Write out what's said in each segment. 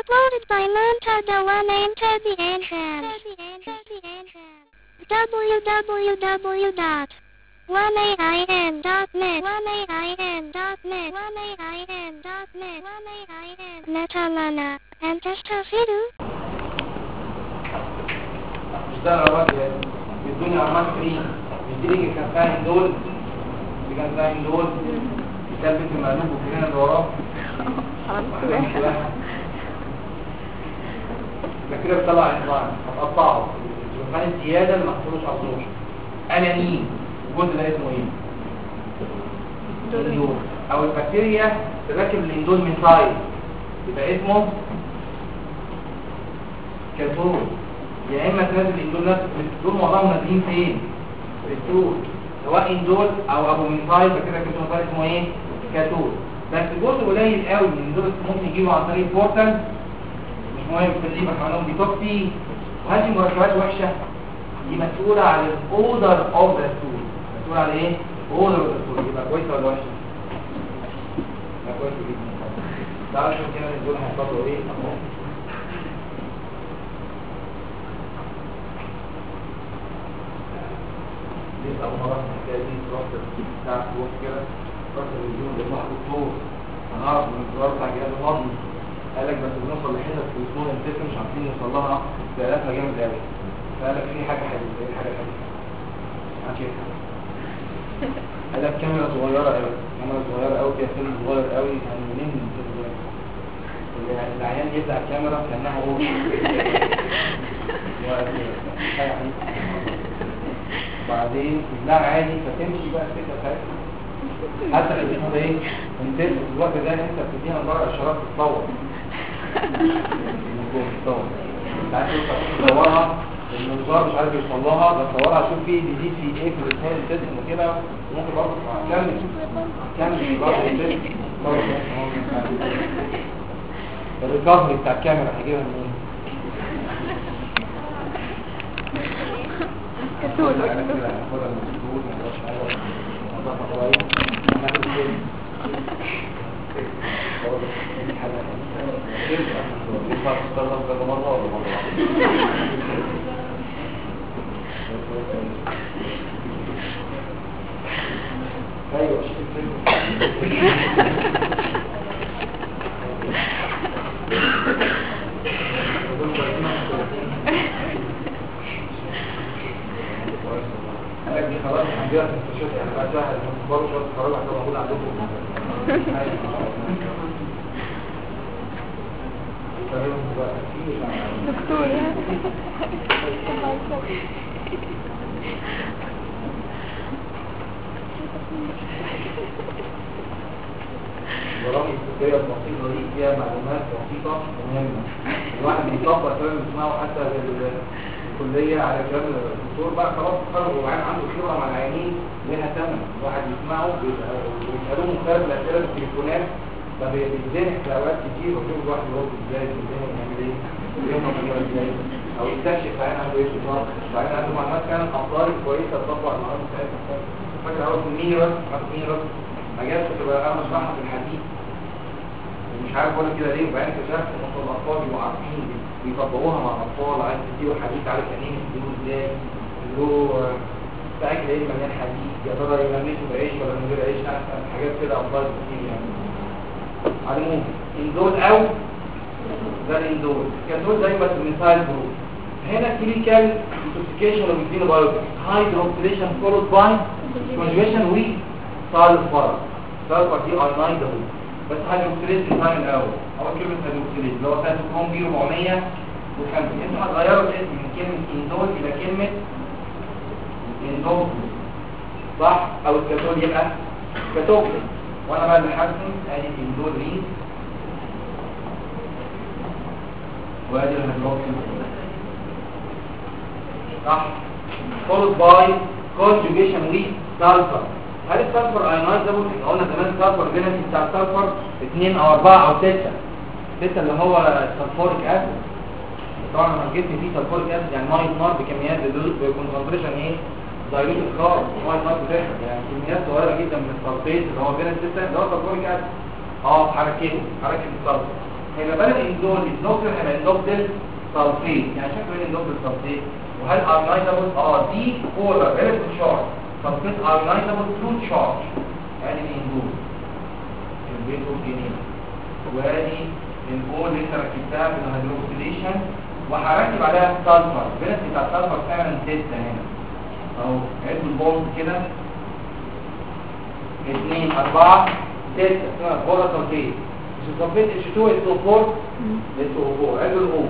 Uploaded by Montada One Enter the Entrance. www.1ain.net Metalana and Testafidu. مش ده العربات يعني بيدوني عربات فري بيديني كان فاهم دول اللي كان فاهم دول يثبت المقلوب والكلام اللي وراه يبقى كده بطلع انظام هتقطعه الجرفان الزياده اللي ما حصلوش ابزوربشن انانين الجزء ده اسمه ايه؟ اندول او البكتيريا تركب الاندول من سايد يبقى اسمه كاتون يا اما تنزل الاندول نفسه دول معظمهم نازلين فين؟ في السور سواء اندول او ابو من سايد فكده كاتون سايد اسمه ايه؟ كاتون بس جزء قليل قوي من دول ممكن يجيبوا عن طريق بورتال مش مهم في الليفر هنقول ديتوكسي وهذه مركبات وحشه دي مسؤوله عن الاودر اوف ذا ستول مسؤوله عن ايه؟ اودر اوف ذا ستول يبقى كويسه ولا وحشه؟ يبقى كويسه جدا تعالوا نشوف كده دول هيحصلوا ايه اهو دي اول مره في الحكايه دي تروح بتاع فوق كده تروح الفيديو ده مع دكتور هنعرف من الزرار بتاع جهاز الهضم قال لك بس بنوصل لحته في الاسبوع الانتفه مش عارفين نوصل لها بقالها جامد قوي فقال لك في حاجه حديثه ايه الحاجه الحديثه؟ عشان قال لك كاميرا صغيره قوي كاميرا صغيره قوي فيها فيلم صغير قوي يعني منين العيان يبدا الكاميرا كانها هو حاجه حديثه وبعدين تبلع عادي فتمشي بقى الفكره بتاعتها حتى لو اسمه ايه انت في الوقت ده انت بتديها من بره اشارات تتصور انت عارف تصورها المنظار مش عارف يوصل لها بتصورها شوف في بيزيد في ايه في الاثنين الجسم وكده ممكن برضه كمل برضه الريكفري بتاع الكاميرا هجيبها منين؟ كتول ايوه خلاص هنجيها في المستشفى يعني بقى سهل برضه شويه القرار هتبقى موجود عندكم دكتور برامج الطبيه البسيطه دي فيها معلومات بسيطه مهمه الواحد بيطبق كلام بيسمعه حتى الكليه على كلام الدكتور بقى خلاص قرر وبعدين عنده خبره مع العيانين ليها ثمن الواحد بيسمعه بيسالوه مختلف الاسئله في التليفونات فبيتزنق في اوقات كتير ويشوف الواحد يرد ازاي بيتزنق يعمل ايه يوم ما ازاي او يستكشف عين عنده ايه بالظبط وبعدين عنده معلومات كانت افضل كويسه تطبق المعلومات بتاعتها فاكر اول مين رد حاجات بتبقى انا بشرحها في الحديث مش عارف اقول كده ليه وبعدين اكتشفت ان الاطفال بيبقوا عارفين بيطبقوها مع الاطفال عايز تديله حديد عارف يعني ايه تديله ازاي له تاكل ايه مليان حديد يا ترى يغمسه بعيش ولا من غير عيش احسن حاجات كده افضل كتير يعني على العموم اندول او ده الاندول كاندول دايما مثال جروب هنا كلينيكال انتوكسيكيشن اوف الفينوبايوتيك هايدروكسيليشن فولود باي كونجويشن وي سالفر سالفر دي اينايد اهو بس هيدروكسيليز الثاني الاول اول كلمه هيدروكسيليز اللي هو سايتوكروم بي 400 وخمسة انتوا هتغيروا الاسم من كلمه اندول الى كلمه اندول صح او الكاتول يبقى كاتوكسين وانا بقى اللي حاسم ادي اندول رينج وادي الهيدروكسيل صح followed by conjugation with sulfur هل السلفر ايونات ده احنا قلنا زمان السلفر فالنسي بتاع السلفر 2 او 4 او 6 اللي هو السلفوريك اسيد طبعا لما جبت فيه سلفوريك اسيد يعني ميه نار بكميات بكونسنتريشن ايه دايلوت الخار ميه نار بتاعها يعني كميات صغيره جدا من السلفيت اللي هو فالنسي اللي هو سلفوريك اسيد حركه السلفر هيبقى بدل الاندول الدكتور هيبقى اندوكسيل سلفيت. يعني شكله ايه الاندوكسيل سلفيت؟ وهل ايونايزابل؟ دي بولر ريلاتيف شارج سلفيت ايونايزابل ترو شارج. ادي الاندول البيتو جينين، وادي البول اللي انت ركبتها في الهيدروكسيليشن، وهركب عليها السلفر. البيلت بتاع السلفر فعلا 6 هنا اهو. عد البولز كده 2 4 6 اسمها بولا سلفيت. مش السلفيت H2 SO4 SO4. عد الاو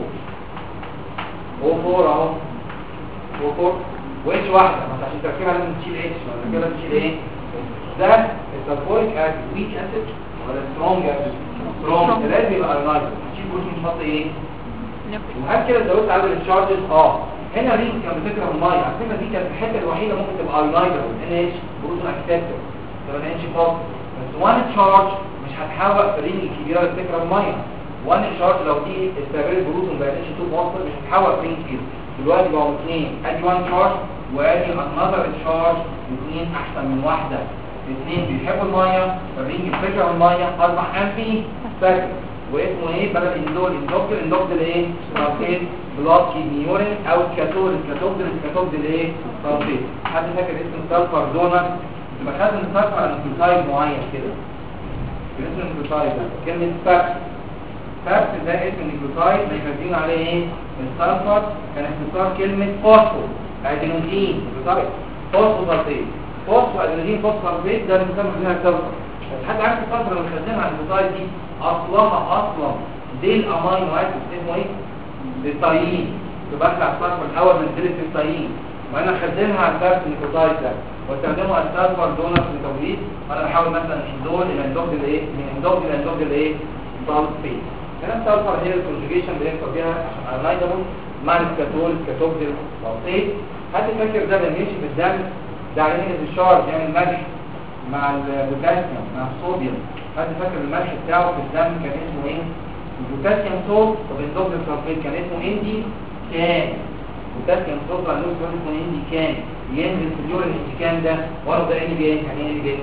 O4 اهو O4 واتش واحده، بس عشان تركبها لازم تشيل اتش ولا كده تشيل ايه؟ ده السلفوريك اسيد ويك اسيد ولا سترونج اسيد؟ سترونج. لازم يبقى ايونايزر. هتشيل بروتين تحط ايه؟ وهل كده زودت عدد الشارجز؟ هنا رينج كان بتكره الميه. على فكره دي كانت الحته الوحيده ممكن تبقى ايونايزر ان اتش بروتون اكسبتر تبقى ان اتش فاضي، بس وان تشارج مش هتحول في الرينج الكبيره اللي بتكره الميه. وان تشارج لو دي استقبلت بروتون بقى اتش 2 بوزيتيف مش هتحول في رينج كبير. دلوقتي بقوا اثنين، ادي وان تشارج وادي انذر تشارج، اثنين احسن من واحده. الاثنين بيحبوا الميه، الرينج بتكره الميه، اصبح انفي فاكر. واسمه ايه بدل اندول؟ اندوكسيل ايه؟ سلفيت بلاد كيدني يورين او كاتول ايه؟ سلفيت. حد فاكر اسم السلفر دونر؟ يبقى خدنا السلفر على نيوكليوتايد معين كده. اسم النيوكليوتايد ده كلمه فاكس ده اسم النيوكليوتايد اللي كاتبين عليه ايه؟ السلفر كان اختصار كلمه فوسفو ادينوزين نيوكليوتايد فوسفوسلفيت. فوسفو ادينوزين فوسفوسلفيت ده اللي بنسميه هنا السلفر. حد عارف السلفر اللي خدناها على النيوكليوتايد دي اصلا دي الامينو اسيد اسمه ايه؟ التايين. تبقى على السلفر الاول من ديل التايين، وانا خدمها على السلفر النيوكليوتايد ده واستخدمه على السلفر دونر في التوليد. وانا بحاول مثلا اندول الى اندوكسيل ايه؟ من اندوكسيل ايه؟ سلفيت. هنا السلفر هي الكونجوجيشن بنكتب بيها عشان ايونايزابل مع الكاتوكسيل سلفيت. حد فاكر ده بيمشي في الدم ده عليه نيجاتيف الشارج يعمل ملح مع البوتاسيوم مع الصوديوم. حد فاكر الملح بتاعه في الدم كان اسمه ايه؟ البوتاسيوم صوت. طب الاندوكسيل سلفيت كان اسمه اندي كان. البوتاسيوم صوت على النص كان اسمه اندي كان. ينزل في اليورين اندي كان ده ورا ده ان بي ان. يعني ايه ان بي ان؟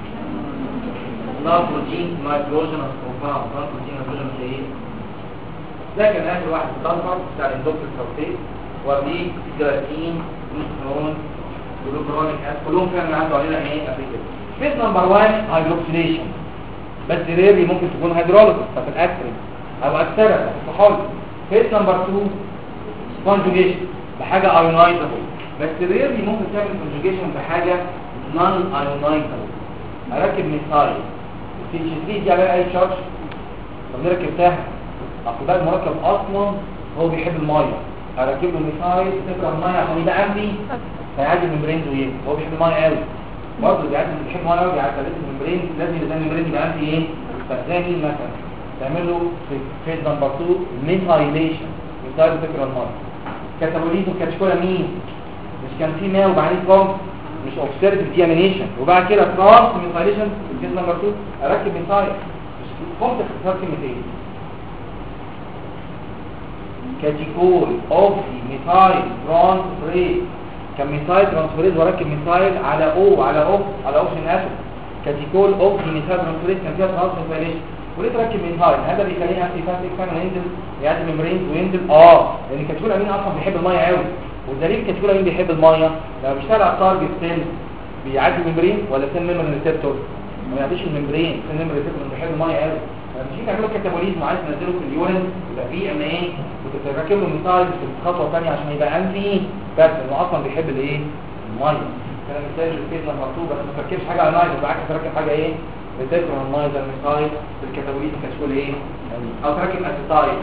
نيتروجين نيتروجينوس كومباوند. نيتروجين نيتروجينوس ايه؟ ده كان اخر واحد في السلفر بتاع الاندوكسيل سلفيت. وقبليه جلاتين جلوكرون جلوكرونيك اسيد كلهم كانوا عندهم علينا ايه قبل كده. فيز نمبر 1 هيدروكسيليشن، بس ريرلي ممكن تكون هيدروليسيس في الاكسرين او اكسره في الكحول. فيز نمبر 2 كونجوجيشن بحاجه ايونايزابل، بس ريرلي ممكن تعمل كونجوجيشن بحاجه نون ايونايزابل. اركب ميثايل السي اتش 3 دي عليها اي تشارج. طب نركب تحت اصل ده المركب اصلا هو بيحب الميه. اركب له ميثايل تكره الميه عشان يبقى امني فيعدي الممبرين وايه؟ هو بيحب الميه قوي برضه. بيعدي بيحب الميه قوي بيعدي الممبرين. لازم يبقى الممبرين يبقى امني ايه؟ فزي مين مثلا تعمل له في فيز نمبر 2 ميثايليشن. ميثايل تكره الميه. كاتابوليزم كاتشكولا مين؟ مش كان في ماء وبعدين كوم مش اوبسيرف ديامينيشن وبعد كده تراس ميثايليشن في فيز نمبر 2 اركب ميثايل. مش كنت اختصار كلمتين كاتيكول اوكسي ميثايل ترانسفيريز. كان ميثايل ترانسفيريز وركب ميثايل على اوكسين اسيد. كاتيكول اوكسي ميثايل ترانسفيريز كان فيها ترانسفيريشن. وليه تركب ميثايل؟ هذا بيخليه انتي فاتيك فعلا ينزل يعدي الممبرين وينزل لان كاتيكول امين اصلا بيحب الميه قوي. والدليل كاتيكول امين بيحب الميه لما بيشتغل على التارجت سيل بيعدي الممبرين ولا سيل ميموري ريسبتور؟ ما بيعديش الممبرين. سيل ميموري ريسبتور بيحب الميه قوي. لما تيجي تعملوا كاتابوليزم وعايز تنزله في اليورين يبقى فيه ام ايه وتركب له ميثايل في الخطوه الثانيه عشان يبقى انتي بس انه اصلا بيحب الايه؟ الميه. كان مثال الفيز لما مكتوب بس ما تركبش حاجه على الميه بالعكس تركب حاجه ايه؟ بتذكر الميه زي الميثايل في الكاتابوليزم كشكول ايه؟ او تركب اسيتايل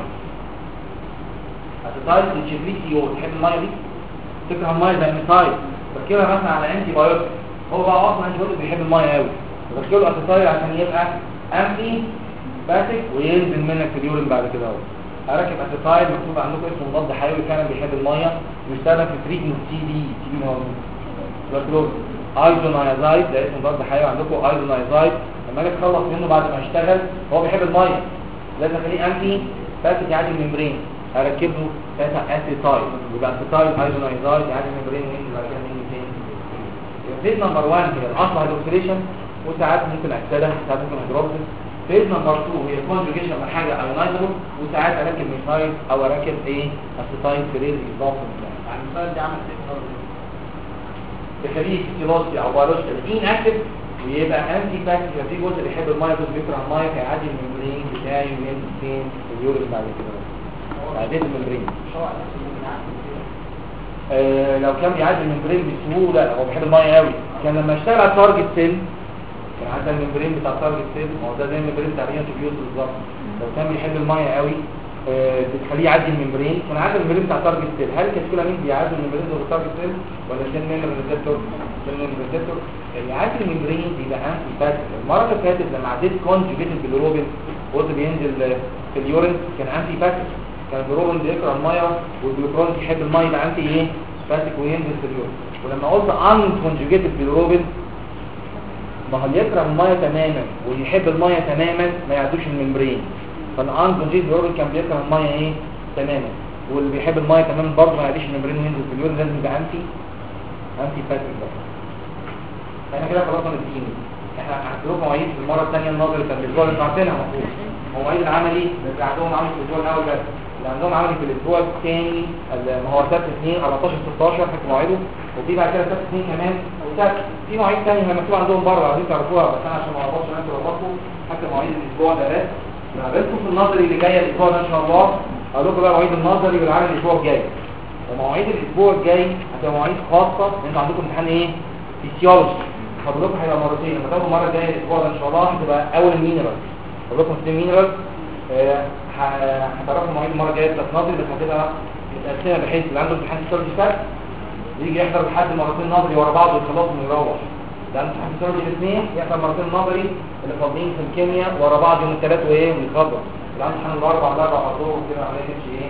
الشفريسيو. تحب الميه دي؟ تكره الميه زي الميثايل تركبها مثلا على انتي بايوتيك. هو بقى اصلا انتي بايوتيك بيحب الميه قوي تركب له اسيتايل عشان يبقى انتي باتك وينزل منك في اليورين بعد كده اهو. اركب اسيتايل مكتوب عندكم اسمه مضاد حيوي فعلا بيحب الميه ويستخدم في تريتمنت تي بي موجود. بكتب ايزونايزايد ده اسمه مضاد حيوي عندكم ايزونايزايد. لما اجي اتخلص منه بعد ما اشتغل هو بيحب الميه لازم اخليه انتي باتك يعدي الممبرين. اركب له اسيتايل يبقى اسيتايل ايزونايزايد يعدي الممبرين وينزل بعد كده منين تاني. فيز نمبر 1 هي الاصل هيدروكسيليشن وساعات ممكن اكسده ساعات ممكن هيدروكسيل فيز نمبر 2 هي كونجوجيشن من حاجه ايونايزبل، وساعات اركب ميثايل او اركب ايه اسيتايل فريز اضافه يعني المثال دي عمل ايه تخليه فيسيولوجي او بيولوجيكال ان اكتف ويبقى انتي باكتيك. في جزء بيحب الميه جزء بيكره الميه فيعدي الممبرين بتاعي وينزل فين في اليورين بعد كده بعدين الممبرين. لو كان بيعدي الممبرين بسهوله هو بيحب الميه قوي، كان لما اشتغل على التارجت سيل كان عدى الممبرين بتاع التارجت سيل، ما هو ده زي الممبرين بتاع الانتيبيوت بالظبط. لو كان بيحب الميه قوي بتخليه يعدي الممبرين، كان عدى الممبرين بتاع التارجت سيل. هل الكاتيكولامين بيعدي الممبرين بتاع التارجت سيل ولا السيل ميمبر ريسبتور؟ السيل ميمبر ريسبتور يعدي الممبرين بيبقى انتي باكتيك. المره اللي فاتت لما عديت كونجوجيتد بالروبين قلت بينزل في اليورين كان انتي باكتيك، كان الروبين بيكره الميه والجلوكرون بيحب الميه يبقى انتي ايه باكتيك وينزل في اليورين. ولما قلت ان كونجوجيتد بالروبين ما هو يكره الميه تماما ويحب الميه تماما ما يعدوش الممبرين، فالان كونجوجيتد بالروبين كان بيكره الميه ايه تماما، واللي بيحب الميه تماما برضه ما يعديش الممبرين وينزل في اليورين، لازم يبقى انتي باكتيك برضه. احنا كده خلصنا الدين. احنا هنحكي مواعيد في المره الثانيه النظري كان الاسبوع اللي عارفينها المفروض مواعيد العملي اللي عندهم عملي في الاسبوع الاول بس، اللي عندهم عملي في الاسبوع الثاني ما هو سبت 2 14 16 حكوا مواعيده، وفي بعد كده سبت 2 كمان وسبت في مواعيد ثانيه مكتوبه عندهم بره عايزين تعرفوها، بس انا عشان ما اعرفش انتوا ربطكم حتى مواعيد الاسبوع ده بس هقابلكم في النظري اللي جايه الاسبوع ده ان شاء الله. هقول لكم بقى مواعيد النظري والعملي الاسبوع الجاي، ومواعيد الاسبوع الجاي هتبقى مواعيد خاصه لان عندكم امتحان ايه فيسيولوجي. حضرتك هيبقى مرتين، لما تاخدوا المره الجايه الاسبوع ده ان شاء الله هتبقى اول المينرال حضرتكم في المينرال هتعرفوا مواعيد المره الجايه بتاعت نظري، بس هتبقى متقسمه بحيث اللي عنده امتحان فيسيولوجي فات يجي يحضر لحد مرتين نظري ورا بعض ويخلصوا ويروح. ده عنده امتحان فيسيولوجي الاثنين يحضر مرتين نظري اللي فاضيين في الكيمياء ورا بعض يوم الثلاث وايه ويخلص. اللي عنده امتحان الاربع على طول كده عمليه تمشي ايه.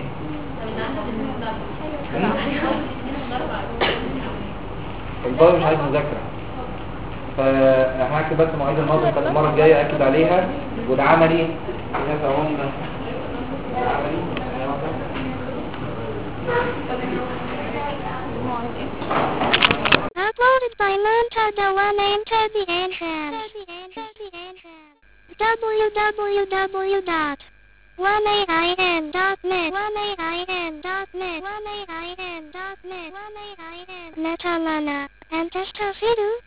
الباقي مش عايز مذاكره، فهكتب بس مواعيد النظري بتاعت المره الجايه اكد عليها، والعملي Uploaded by Monta Dewan into the entrance. www.1ain.net Netamana and Testafidu